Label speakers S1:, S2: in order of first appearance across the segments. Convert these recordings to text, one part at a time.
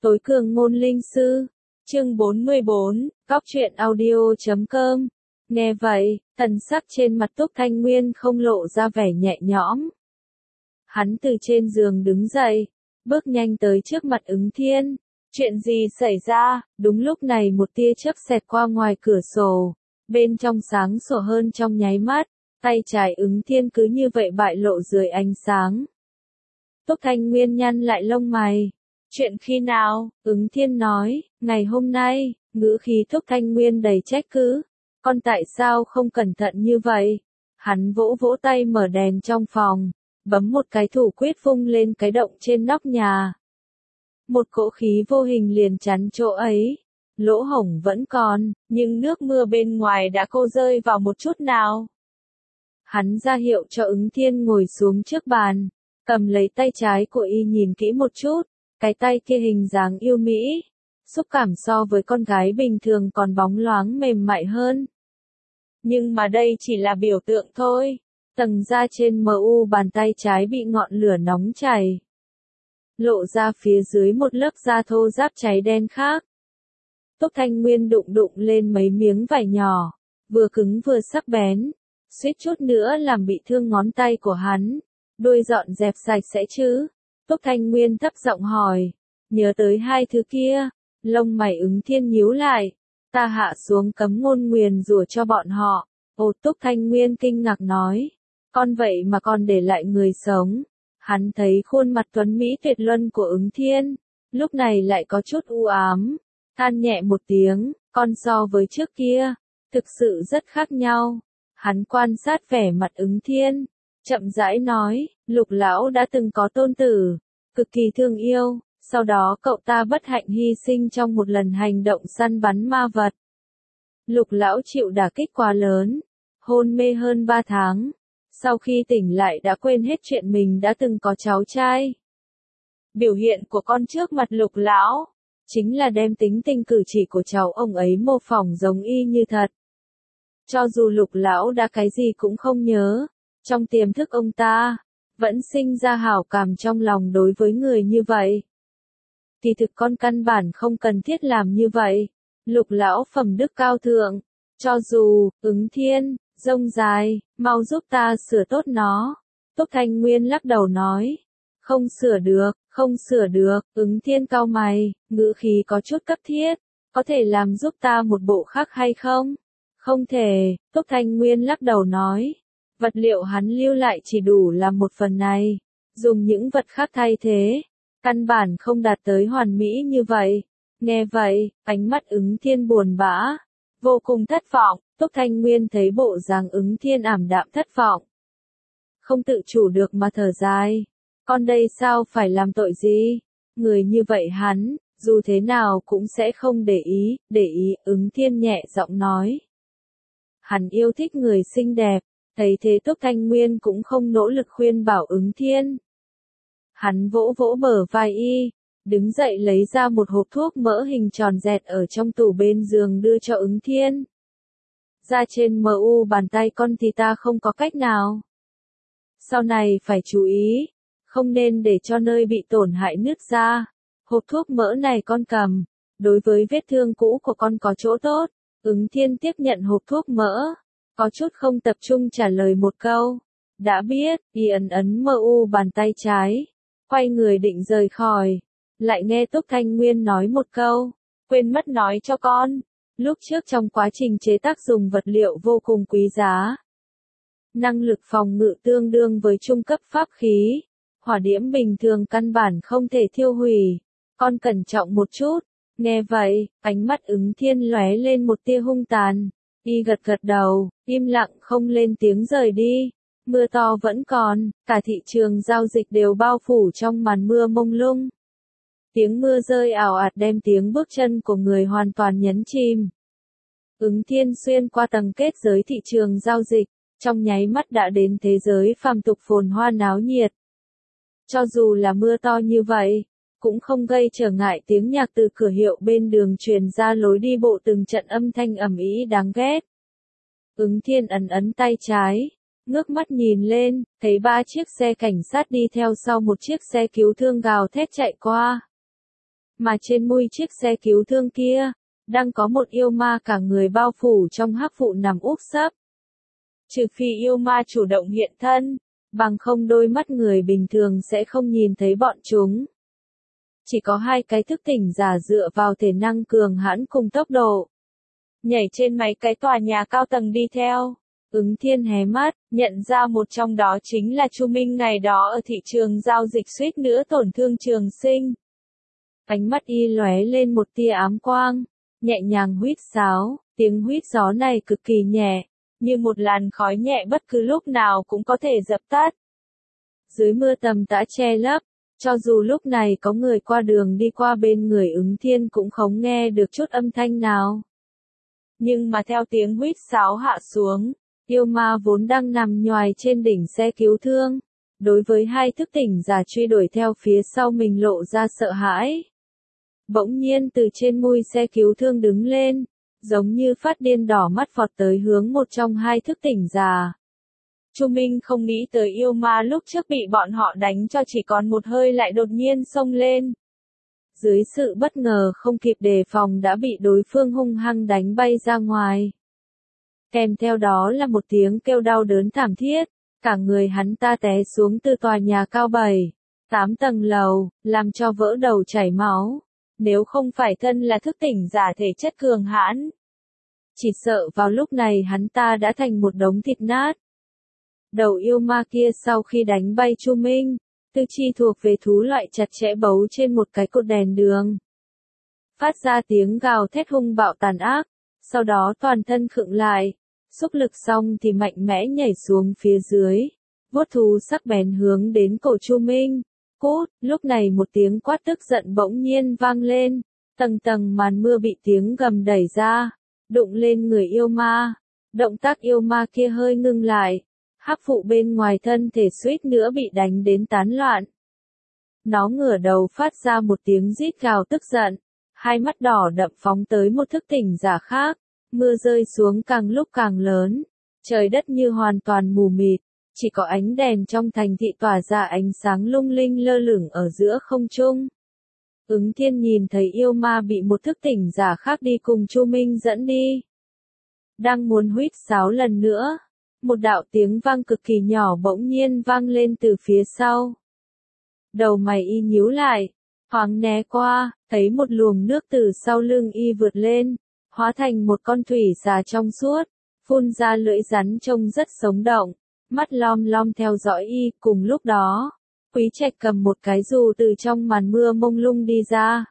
S1: Tối cường ngôn linh sư, chương 44, Cóc truyện audio.com. Nghe vậy, thần sắc trên mặt Túc Thanh Nguyên không lộ ra vẻ nhẹ nhõm. Hắn từ trên giường đứng dậy, bước nhanh tới trước mặt Ứng Thiên. Chuyện gì xảy ra? Đúng lúc này một tia chớp xẹt qua ngoài cửa sổ, bên trong sáng sủa hơn trong nháy mắt, tay trái Ứng Thiên cứ như vậy bại lộ dưới ánh sáng. Túc Thanh Nguyên nhăn lại lông mày. Chuyện khi nào? Ứng Thiên nói, ngày hôm nay. Ngữ khí Túc Thanh Nguyên đầy trách cứ. Con tại sao không cẩn thận như vậy? Hắn vỗ vỗ tay mở đèn trong phòng, bấm một cái thủ quyết vung lên cái động trên nóc nhà. Một cỗ khí vô hình liền chắn chỗ ấy. Lỗ hổng vẫn còn, nhưng nước mưa bên ngoài đã khô rơi vào một chút nào. Hắn ra hiệu cho Ứng Thiên ngồi xuống trước bàn, cầm lấy tay trái của y nhìn kỹ một chút, cái tay kia hình dáng yêu mỹ, xúc cảm so với con gái bình thường còn bóng loáng mềm mại hơn. Nhưng mà đây chỉ là biểu tượng thôi, tầng da trên mu bàn tay trái bị ngọn lửa nóng chảy, lộ ra phía dưới một lớp da thô ráp cháy đen khác. Túc Thanh Nguyên đụng lên mấy miếng vải nhỏ, vừa cứng vừa sắc bén, suýt chút nữa làm bị thương ngón tay của hắn. Đôi dọn dẹp sạch sẽ chứ? Túc Thanh Nguyên thấp giọng hỏi. Nhớ tới hai thứ kia, lông mày Ứng Thiên nhíu lại. Ta hạ xuống cấm ngôn nguyền rủa cho bọn họ. Ồ, Túc Thanh Nguyên kinh ngạc nói. Con vậy mà còn để lại người sống. Hắn thấy khuôn mặt tuấn mỹ tuyệt luân của Ứng Thiên, lúc này lại có chút u ám. Than nhẹ một tiếng, con so với trước kia, thực sự rất khác nhau. Hắn quan sát vẻ mặt Ứng Thiên, chậm rãi nói, Lục lão đã từng có tôn tử, cực kỳ thương yêu, sau đó cậu ta bất hạnh hy sinh trong một lần hành động săn bắn ma vật. Lục lão chịu đả kích quá lớn, hôn mê hơn 3 tháng, sau khi tỉnh lại đã quên hết chuyện mình đã từng có cháu trai. Biểu hiện của con trước mặt Lục lão, chính là đem tính tình cử chỉ của cháu ông ấy mô phỏng giống y như thật. Cho dù Lục lão đã cái gì cũng không nhớ, trong tiềm thức ông ta vẫn sinh ra hảo cảm trong lòng đối với người như vậy. Kỳ thực con căn bản không cần thiết làm như vậy. Lục lão phẩm đức cao thượng, cho dù Ứng Thiên rông dài, mau giúp ta sửa tốt nó. Túc Thanh Nguyên lắc đầu nói, không sửa được. Ứng Thiên cau mày, ngữ khí có chút cấp thiết, có thể làm giúp ta một bộ khác hay không? Không thể. Túc Thanh Nguyên lắc đầu nói, vật liệu hắn lưu lại chỉ đủ làm một phần này, dùng những vật khác thay thế, căn bản không đạt tới hoàn mỹ như vậy. Nghe vậy, ánh mắt Ứng Thiên buồn bã, vô cùng thất vọng. Túc Thanh Nguyên thấy bộ dáng Ứng Thiên ảm đạm thất vọng, không tự chủ được mà thở dài. Con đây sao phải làm tội gì? Người như vậy hắn, dù thế nào cũng sẽ không để ý. Ứng Thiên nhẹ giọng nói. Hắn yêu thích người xinh đẹp, thấy thế Túc Thanh Nguyên cũng không nỗ lực khuyên bảo Ứng Thiên. Hắn vỗ vỗ bờ vai y, đứng dậy lấy ra một hộp thuốc mỡ hình tròn dẹt ở trong tủ bên giường đưa cho Ứng Thiên. Da trên mu bàn tay con thì ta không có cách nào. Sau này phải chú ý, không nên để cho nơi bị tổn hại nứt ra. Hộp thuốc mỡ này con cầm, đối với vết thương cũ của con có chỗ tốt. Ứng Thiên tiếp nhận hộp thuốc mỡ, có chút không tập trung trả lời một câu. Đã biết, y ấn mu bàn tay trái, quay người định rời khỏi. Lại nghe Túc Thanh Nguyên nói một câu, quên mất nói cho con. Lúc trước trong quá trình chế tác dùng vật liệu vô cùng quý giá. Năng lực phòng ngự tương đương với trung cấp pháp khí. Hỏa diễm bình thường căn bản không thể thiêu hủy. Con cẩn trọng một chút. Nghe vậy, ánh mắt Ứng Thiên lóe lên một tia hung tàn. Y gật đầu, im lặng không lên tiếng rời đi. Mưa to vẫn còn, cả thị trường giao dịch đều bao phủ trong màn mưa mông lung. Tiếng mưa rơi ào ạt đem tiếng bước chân của người hoàn toàn nhấn chìm. Ứng Thiên xuyên qua tầng kết giới thị trường giao dịch, trong nháy mắt đã đến thế giới phàm tục phồn hoa náo nhiệt. Cho dù là mưa to như vậy, cũng không gây trở ngại tiếng nhạc từ cửa hiệu bên đường truyền ra lối đi bộ từng trận âm thanh ầm ĩ đáng ghét. Ứng Thiên ấn tay trái, ngước mắt nhìn lên, thấy 3 chiếc xe cảnh sát đi theo sau một chiếc xe cứu thương gào thét chạy qua. mà trên mui chiếc xe cứu thương kia, đang có một yêu ma cả người bao phủ trong hắc vụ nằm úp sấp. Trừ phi yêu ma chủ động hiện thân, bằng không đôi mắt người bình thường sẽ không nhìn thấy bọn chúng. Chỉ có hai cái thức tỉnh giả dựa vào thể năng cường hãn cùng tốc độ. Nhảy trên mấy cái tòa nhà cao tầng đi theo. Ứng Thiên hé mắt, nhận ra một trong đó chính là Chu Minh ngày đó ở thị trường giao dịch suýt nữa tổn thương Trường Sinh. Ánh mắt y lóe lên một tia ám quang, nhẹ nhàng huýt sáo, tiếng huýt gió này cực kỳ nhẹ, như một làn khói nhẹ bất cứ lúc nào cũng có thể dập tắt. Dưới mưa tầm tã che lấp, cho dù lúc này có người qua đường đi qua bên người Ứng Thiên cũng không nghe được chút âm thanh nào. Nhưng mà theo tiếng huýt sáo hạ xuống, yêu ma vốn đang nằm nhoài trên đỉnh xe cứu thương, đối với hai thức tỉnh giả truy đuổi theo phía sau mình lộ ra sợ hãi. Bỗng nhiên từ trên mui xe cứu thương đứng lên, giống như phát điên đỏ mắt vọt tới hướng một trong hai thức tỉnh giả. Chu Minh không nghĩ tới yêu ma lúc trước bị bọn họ đánh cho chỉ còn một hơi lại đột nhiên xông lên. Dưới sự bất ngờ không kịp đề phòng đã bị đối phương hung hăng đánh bay ra ngoài. Kèm theo đó là một tiếng kêu đau đớn thảm thiết, cả người hắn ta té xuống từ tòa nhà cao 7-8 tầng lầu, làm cho vỡ đầu chảy máu. Nếu không phải thân là thức tỉnh giả thể chất cường hãn, chỉ sợ vào lúc này hắn ta đã thành một đống thịt nát. Đầu yêu ma kia sau khi đánh bay Chu Minh, tư chi thuộc về thú loại chặt chẽ bấu trên một cái cột đèn đường. Phát ra tiếng gào thét hung bạo tàn ác, sau đó toàn thân khựng lại, xúc lực xong thì mạnh mẽ nhảy xuống phía dưới, vuốt thú sắc bén hướng đến cổ Chu Minh. Cút, lúc này một tiếng quát tức giận bỗng nhiên vang lên, tầng tầng màn mưa bị tiếng gầm đẩy ra, đụng lên người yêu ma. Động tác yêu ma kia hơi ngưng lại, hắc vụ bên ngoài thân thể suýt nữa bị đánh đến tán loạn. Nó ngửa đầu phát ra một tiếng rít gào tức giận, hai mắt đỏ đậm phóng tới một thức tỉnh giả khác, mưa rơi xuống càng lúc càng lớn, trời đất như hoàn toàn mù mịt. Chỉ có ánh đèn trong thành thị tỏa ra ánh sáng lung linh lơ lửng ở giữa không trung. Ứng Thiên nhìn thấy yêu ma bị một thức tỉnh giả khác đi cùng Chu Minh dẫn đi. Đang muốn huýt sáo lần nữa, một đạo tiếng vang cực kỳ nhỏ bỗng nhiên vang lên từ phía sau. Đầu mày y nhíu lại, thoáng né qua, thấy một luồng nước từ sau lưng y vượt lên, hóa thành một con thủy xà trong suốt, phun ra lưỡi rắn trông rất sống động. Mắt lom lom theo dõi y, cùng lúc đó, Quý Trạch cầm một cái dù từ trong màn mưa mông lung đi ra.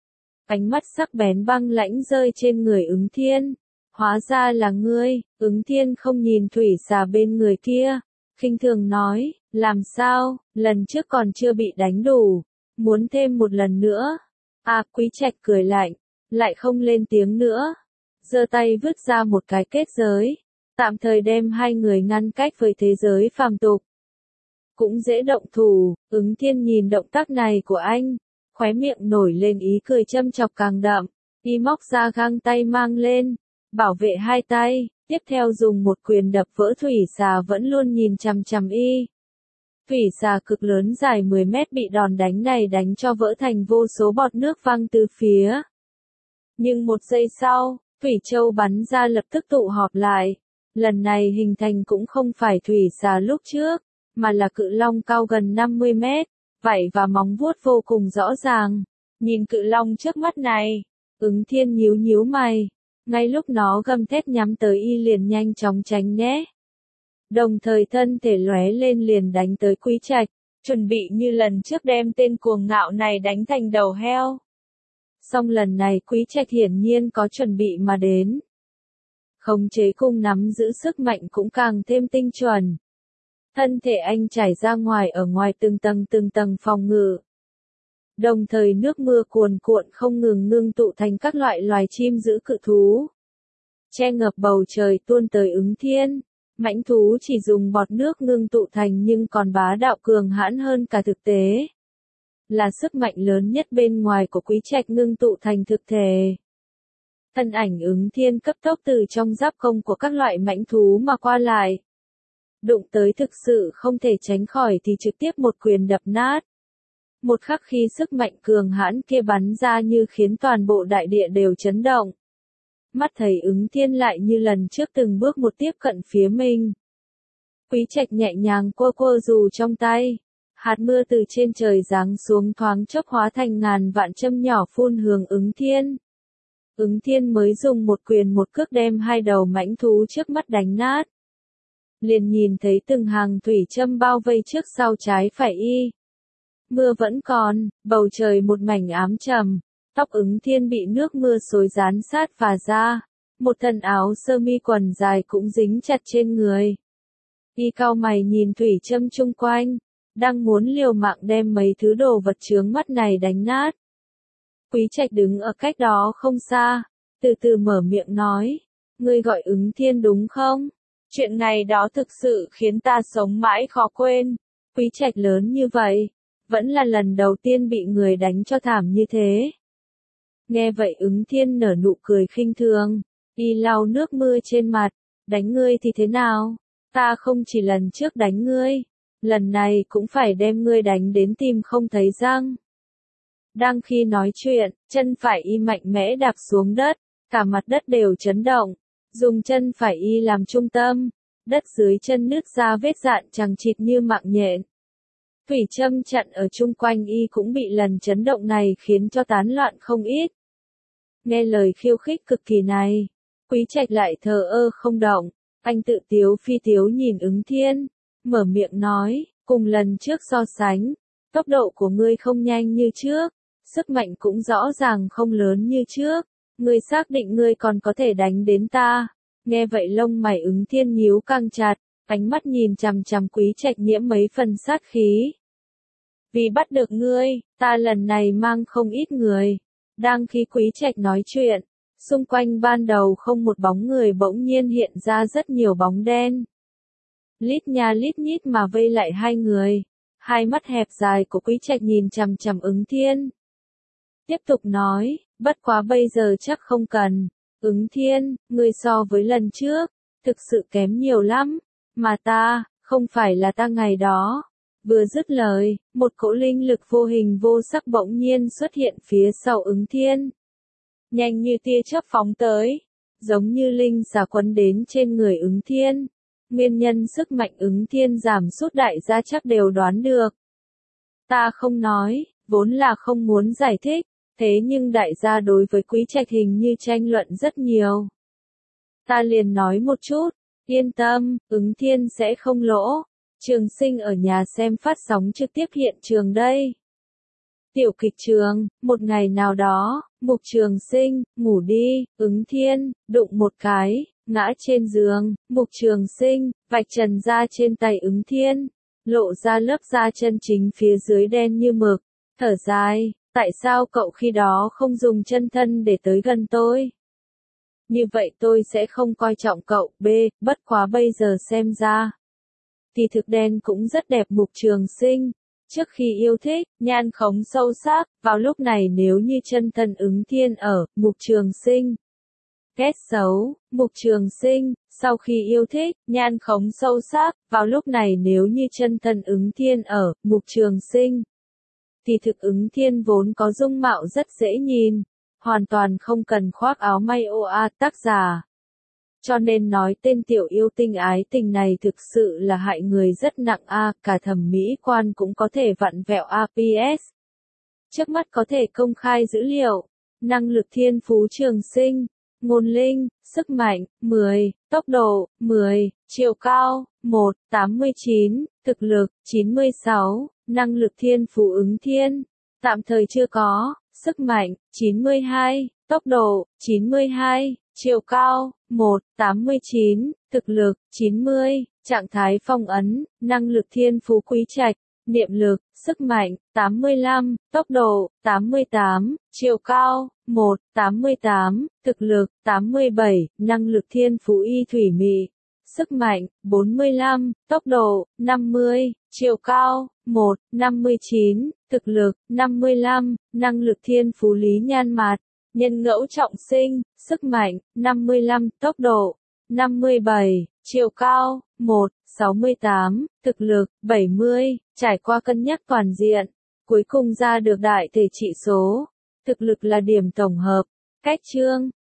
S1: Ánh mắt sắc bén băng lãnh rơi trên người Ứng Thiên. Hóa ra là ngươi. Ứng Thiên không nhìn thủy xà bên người kia, khinh thường nói, làm sao, lần trước còn chưa bị đánh đủ, muốn thêm một lần nữa. À, Quý Trạch cười lạnh, lại không lên tiếng nữa, giơ tay vứt ra một cái kết giới, tạm thời đem hai người ngăn cách với thế giới phàm tục. Cũng dễ động thủ. Ứng Thiên nhìn động tác này của anh, khóe miệng nổi lên ý cười châm chọc càng đậm, y móc ra găng tay mang lên, bảo vệ hai tay, tiếp theo dùng một quyền đập vỡ thủy xà vẫn luôn nhìn chằm chằm y. Thủy xà cực lớn dài 10 mét bị đòn đánh này đánh cho vỡ thành vô số bọt nước văng từ phía. Nhưng một giây sau, Thủy Châu bắn ra lập tức tụ họp lại. Lần này hình thành cũng không phải thủy xà lúc trước, mà là cự long cao gần 50 mét, vảy và móng vuốt vô cùng rõ ràng. Nhìn cự long trước mắt này, Ứng Thiên nhíu nhíu mày, ngay lúc nó gầm thét nhắm tới y liền nhanh chóng tránh né. Đồng thời thân thể lóe lên liền đánh tới Quý Trạch, chuẩn bị như lần trước đem tên cuồng ngạo này đánh thành đầu heo. Song lần này Quý Trạch hiển nhiên có chuẩn bị mà đến. Khống chế cung nắm giữ sức mạnh cũng càng thêm tinh chuẩn. Thân thể anh chảy ra ngoài ở ngoài từng tầng phòng ngự. Đồng thời nước mưa cuồn cuộn không ngừng ngưng tụ thành các loại loài chim dữ cự thú. Che ngập bầu trời tuôn tới Ứng Thiên. Mãnh thú chỉ dùng bọt nước ngưng tụ thành nhưng còn bá đạo cường hãn hơn cả thực tế. Là sức mạnh lớn nhất bên ngoài của Quý Trạch ngưng tụ thành thực thể. Thân ảnh Ứng Thiên cấp tốc từ trong giáp công của các loại mãnh thú mà qua lại. Đụng tới thực sự không thể tránh khỏi thì trực tiếp một quyền đập nát. Một khắc khi sức mạnh cường hãn kia bắn ra như khiến toàn bộ đại địa đều chấn động. Mắt thấy Ứng Thiên lại như lần trước từng bước một tiếp cận phía mình. Quý Trạch nhẹ nhàng quơ quơ dù trong tay. Hạt mưa từ trên trời giáng xuống thoáng chốc hóa thành ngàn vạn châm nhỏ phun hướng Ứng Thiên. Ứng Thiên mới dùng một quyền một cước đem hai đầu mãnh thú trước mắt đánh nát. Liền nhìn thấy từng hàng thủy châm bao vây trước sau trái phải y. Mưa vẫn còn, bầu trời một mảnh ám trầm, tóc Ứng Thiên bị nước mưa xối dán sát và ra, một thân áo sơ mi quần dài cũng dính chặt trên người. Y cau mày nhìn thủy châm chung quanh, đang muốn liều mạng đem mấy thứ đồ vật chướng mắt này đánh nát. Quý Trạch đứng ở cách đó không xa, từ từ mở miệng nói, ngươi gọi Ứng Thiên đúng không? Chuyện này đó thực sự khiến ta sống mãi khó quên. Quý Trạch lớn như vậy, vẫn là lần đầu tiên bị người đánh cho thảm như thế. Nghe vậy Ứng Thiên nở nụ cười khinh thường, y lau nước mưa trên mặt, đánh ngươi thì thế nào? Ta không chỉ lần trước đánh ngươi, lần này cũng phải đem ngươi đánh đến tìm không thấy răng. Đang khi nói chuyện, chân phải y mạnh mẽ đạp xuống đất, cả mặt đất đều chấn động, dùng chân phải y làm trung tâm, đất dưới chân nứt ra vết dạn chằng chịt như mạng nhện. Thủy châm chặn ở chung quanh y cũng bị lần chấn động này khiến cho tán loạn không ít. Nghe lời khiêu khích cực kỳ này, Quý Trạch lại thờ ơ không động, anh tự tiếu phi tiếu nhìn Ứng Thiên, mở miệng nói, cùng lần trước so sánh, tốc độ của ngươi không nhanh như trước, sức mạnh cũng rõ ràng không lớn như trước, ngươi xác định ngươi còn có thể đánh đến ta. Nghe vậy lông mày Ứng Thiên nhíu căng chặt, ánh mắt nhìn chằm chằm Quý Trạch nhiễm mấy phần sát khí. Vì bắt được ngươi, ta lần này mang không ít người. Đang khi Quý Trạch nói chuyện, xung quanh ban đầu không một bóng người bỗng nhiên hiện ra rất nhiều bóng đen. Lít nha lít nhít mà vây lại hai người. Hai mắt hẹp dài của Quý Trạch nhìn chằm chằm Ứng Thiên. Tiếp tục nói, bất quá bây giờ chắc không cần. Ứng Thiên, ngươi so với lần trước, thực sự kém nhiều lắm. Mà ta, không phải là ta ngày đó. Vừa dứt lời, một cỗ linh lực vô hình vô sắc bỗng nhiên xuất hiện phía sau Ứng Thiên. Nhanh như tia chớp phóng tới, giống như linh xà quấn đến trên người Ứng Thiên. Nguyên nhân sức mạnh Ứng Thiên giảm sút đại gia chắc đều đoán được. Ta không nói, vốn là không muốn giải thích, thế nhưng đại gia đối với Quý Trạch hình như tranh luận rất nhiều. Ta liền nói một chút, yên tâm, Ứng Thiên sẽ không lỗ. Trường Sinh ở nhà xem phát sóng trực tiếp hiện trường đây. Tiểu kịch trường, một ngày nào đó, Mục Trường Sinh, ngủ đi, Ứng Thiên, đụng một cái, ngã trên giường, Mục Trường Sinh, vạch trần da trên tay Ứng Thiên, lộ ra lớp da chân chính phía dưới đen như mực, thở dài, tại sao cậu khi đó không dùng chân thân để tới gần tôi? Như vậy tôi sẽ không coi trọng cậu, bất quá bây giờ xem ra. Thì thực đen cũng rất đẹp. Mục Trường Sinh, trước khi yêu thích, nhan khống sâu sắc, vào lúc này nếu như chân thân Ứng Thiên ở, Mục Trường Sinh. Ghét xấu, Mục Trường Sinh, sau khi yêu thích, nhan khống sâu sắc, vào lúc này nếu như chân thân Ứng Thiên ở, Mục Trường Sinh. Thì thực Ứng Thiên vốn có dung mạo rất dễ nhìn, hoàn toàn không cần khoác áo may tác giả. Cho nên nói tên tiểu yêu tinh ái tình này thực sự là hại người rất nặng cả thẩm mỹ quan cũng có thể vặn vẹo PS. Trước mắt có thể công khai dữ liệu, năng lực thiên phú Trường Sinh, ngôn linh, sức mạnh, 10, tốc độ, 10, chiều cao, 1, 89, thực lực, 96, năng lực thiên phú Ứng Thiên, tạm thời chưa có, sức mạnh, 92, tốc độ, 92, chiều cao, 1, 89, thực lực, 90, trạng thái phong ấn, năng lực thiên phú Quý Trạch, niệm lực, sức mạnh, 85, tốc độ, 88, chiều cao, 1, 88, thực lực, 87, năng lực thiên phú Y Thủy Mị, sức mạnh, 45, tốc độ, 50, chiều cao, 1, 59, thực lực, 55, năng lực thiên phú Lý Nhan Mạt, nhân ngẫu trọng sinh, sức mạnh, 55, tốc độ, 57, chiều cao, 1, 68, thực lực, 70, trải qua cân nhắc toàn diện, Cuối cùng ra được đại thể trị số. Thực lực là điểm tổng hợp. Cách chương